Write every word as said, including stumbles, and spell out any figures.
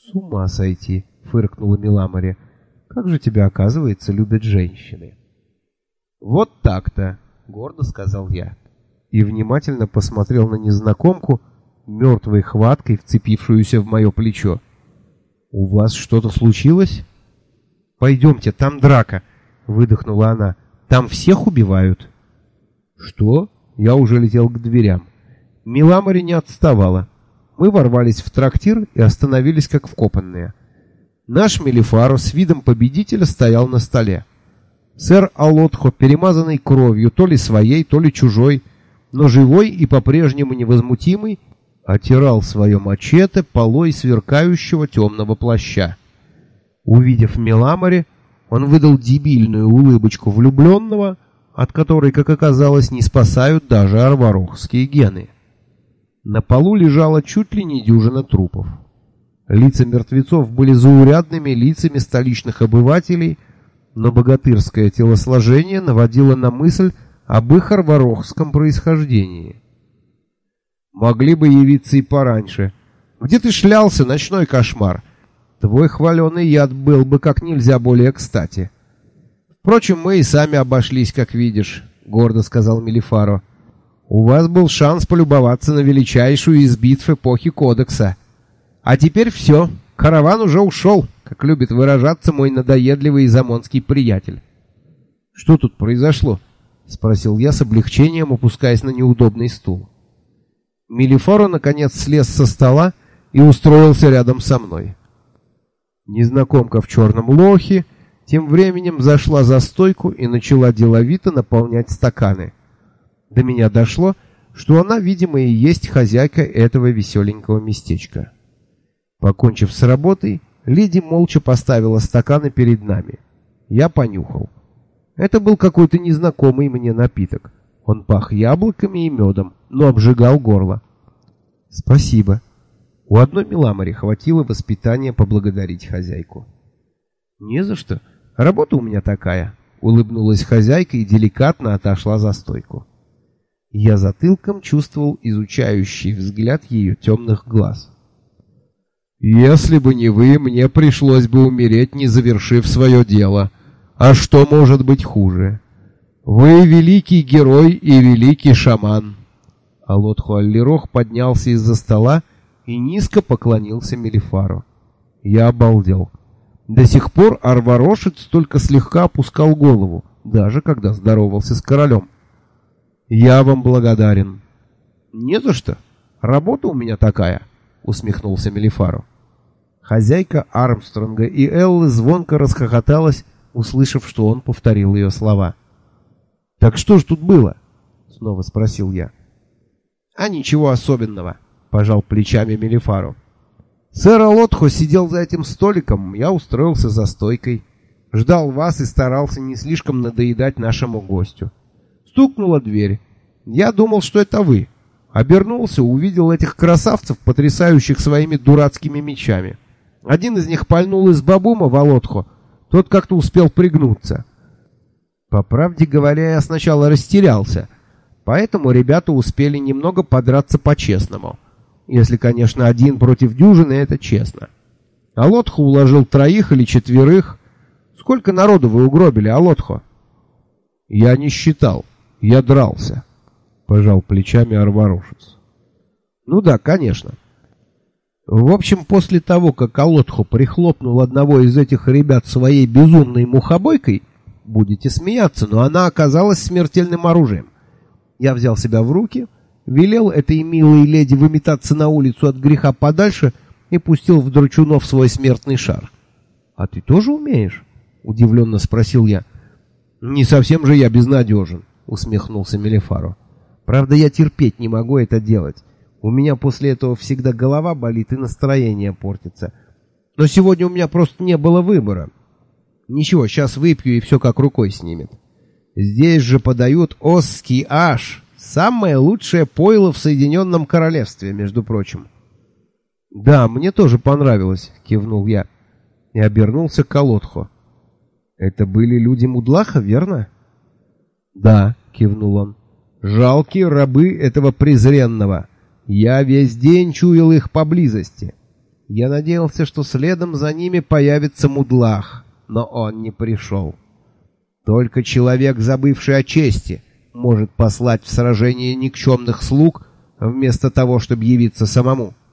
С ума сойти, фыркнула Миламори. Как же тебя, оказывается, любят женщины. Вот так-то, гордо сказал я. И внимательно посмотрел на незнакомку, мертвой хваткой вцепившуюся в мое плечо. У вас что-то случилось? Пойдемте, там драка, выдохнула она. Там всех убивают. Что? Я уже летел к дверям. Миламори не отставала. Мы ворвались в трактир и остановились как вкопанные. Наш Мелифаро с видом победителя стоял на столе. Сэр Алотхо, перемазанный кровью, то ли своей, то ли чужой, но живой и по-прежнему невозмутимый, отирал свое мачете полой сверкающего темного плаща. Увидев Миламори, он выдал дебильную улыбочку влюбленного, от которой, как оказалось, не спасают даже арварохские гены. На полу лежала чуть ли не дюжина трупов. Лица мертвецов были заурядными лицами столичных обывателей, но богатырское телосложение наводило на мысль об их арварохском происхождении. Могли бы явиться и пораньше. Где ты шлялся, ночной кошмар? Твой хваленый яд был бы как нельзя более кстати. Впрочем, мы и сами обошлись, как видишь, гордо сказал Мелифаро. У вас был шанс полюбоваться на величайшую из битв эпохи Кодекса. А теперь все, караван уже ушел, как любит выражаться мой надоедливый замонский приятель. Что тут произошло? Спросил я с облегчением, опускаясь на неудобный стул. Мелифаро наконец слез со стола и устроился рядом со мной. Незнакомка в черном лохе тем временем зашла за стойку и начала деловито наполнять стаканы. До меня дошло, что она, видимо, и есть хозяйка этого веселенького местечка. Покончив с работой, леди молча поставила стаканы перед нами. Я понюхал. Это был какой-то незнакомый мне напиток. Он пах яблоками и медом, но обжигал горло. Спасибо. У одной Миламори хватило воспитания поблагодарить хозяйку. Не за что. Работа у меня такая. Улыбнулась хозяйка и деликатно отошла за стойку. Я затылком чувствовал изучающий взгляд ее темных глаз. «Если бы не вы, мне пришлось бы умереть, не завершив свое дело. А что может быть хуже? Вы великий герой и великий шаман». Алотхо Аллирох поднялся из-за стола и низко поклонился Мелифаро. Я обалдел. До сих пор арварошец только слегка опускал голову, даже когда здоровался с королем. «Я вам благодарен». «Не за что. Работа у меня такая», — усмехнулся Мелифаро. Хозяйка Армстронга и Эллы звонко расхохоталась, услышав, что он повторил ее слова. «Так что ж тут было?» — снова спросил я. «А ничего особенного», — пожал плечами Мелифаро. «Сэр Алотхо сидел за этим столиком, я устроился за стойкой, ждал вас и старался не слишком надоедать нашему гостю. Стукнула дверь. Я думал, что это вы. Обернулся, увидел этих красавцев, потрясающих своими дурацкими мечами. Один из них пальнул из бабума в Алотхо, тот как-то успел пригнуться. По правде говоря, я сначала растерялся, поэтому ребята успели немного подраться по-честному. Если, конечно, один против дюжины, это честно. Алотхо уложил троих или четверых. Сколько народу вы угробили, Алотхо?» «Я не считал. Я дрался», — пожал плечами арварошец. «Ну да, конечно. В общем, после того, как Алотхо прихлопнул одного из этих ребят своей безумной мухобойкой, будете смеяться, но она оказалась смертельным оружием. Я взял себя в руки, велел этой милой леди выметаться на улицу от греха подальше и пустил в драчунов свой смертный шар. «А ты тоже умеешь?» — удивленно спросил я. «Не совсем же я безнадежен», — усмехнулся Мелифаро. «Правда, я терпеть не могу это делать. У меня после этого всегда голова болит и настроение портится. Но сегодня у меня просто не было выбора. Ничего, сейчас выпью и все как рукой снимет. Здесь же подают осский аш, самое лучшее пойло в Соединенном Королевстве, между прочим». «Да, мне тоже понравилось», — кивнул я и обернулся к Алотхо. «Это были люди Мудлаха, верно?» «Да», — кивнул он. «Жалкие рабы этого презренного. Я весь день чуял их поблизости. Я надеялся, что следом за ними появится Мудлах, но он не пришел. Только человек, забывший о чести, может послать в сражение никчемных слуг вместо того, чтобы явиться самому.